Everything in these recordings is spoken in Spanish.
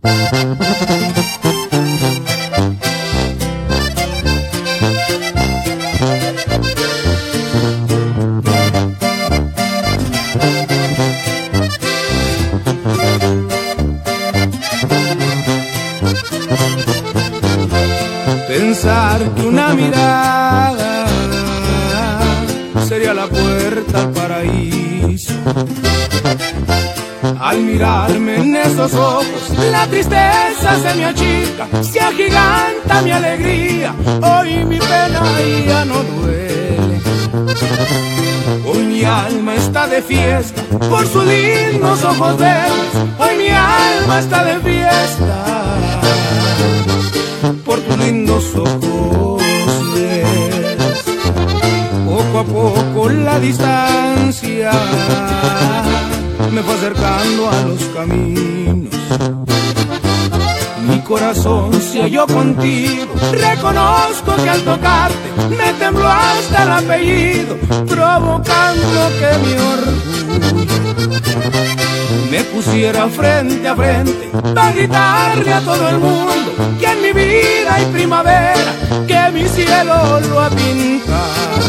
Pensar que una mirada sería la puerta al paraíso. Al mirarme en esos ojos, la tristeza se me achica, se agiganta mi alegría. Hoy mi pena ya no duele. Hoy mi alma está de fiesta por sus lindos ojos verdes. Hoy mi alma está de fiesta por tus lindos ojos verdes. Poco a poco la distancia me fue acercando a los caminos. Mi corazón se halló contigo. Reconozco que al tocarte me tembló hasta el apellido, provocando que mi orgullo me pusiera frente a frente para gritarle a todo el mundo que en mi vida hay primavera, que mi cielo lo ha pintado.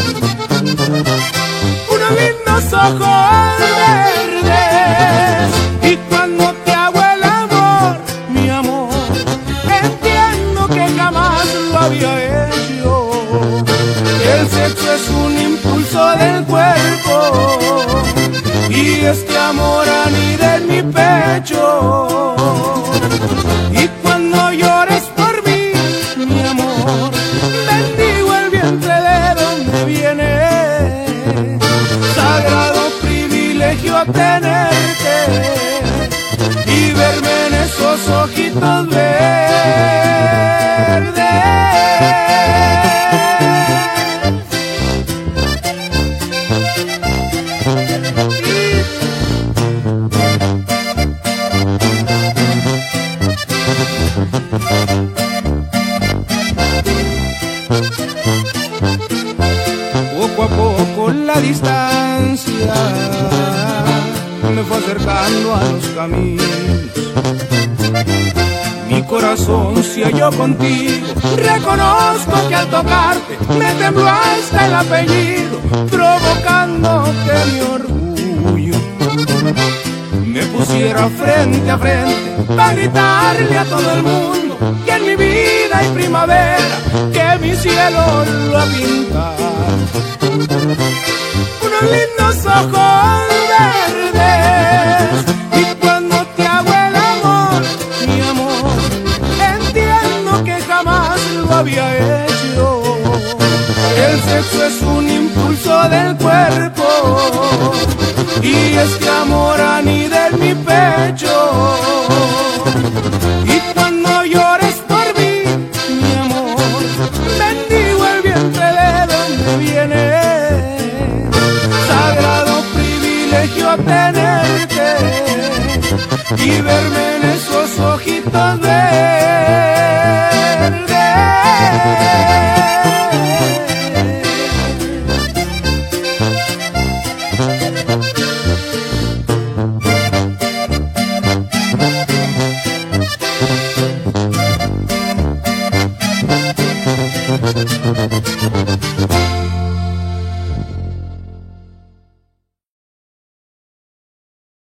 Unos lindos ojos verdes, y cuando te hago el amor, mi amor, entiendo que jamás lo había hecho. El sexo es un impulso del cuerpo y este amor anida en mi pecho. Y cuando llores por mí, mi amor, bendigo el vientre de donde viene. Sagrado privilegio tenerte y verme en esos ojitos verdes. Poco a poco la distancia me fue acercando a los caminos. Mi corazón se halló contigo. Reconozco que al tocarte me tembló hasta el apellido, provocando que mi orgullo me pusiera frente a frente para gritarle a todo el mundo que en mi vida hay primavera, que mi cielo lo ha pintado. Unos lindos ojos verdes, y cuando te hago el amor, mi amor, entiendo que jamás lo había hecho. El sexo es un impulso del cuerpo y este amor anida en mi pecho. Y cuando llores por mí, mi amor, bendigo el vientre de donde viene. Sagrado privilegio tenerte y verme en esos ojitos verdes.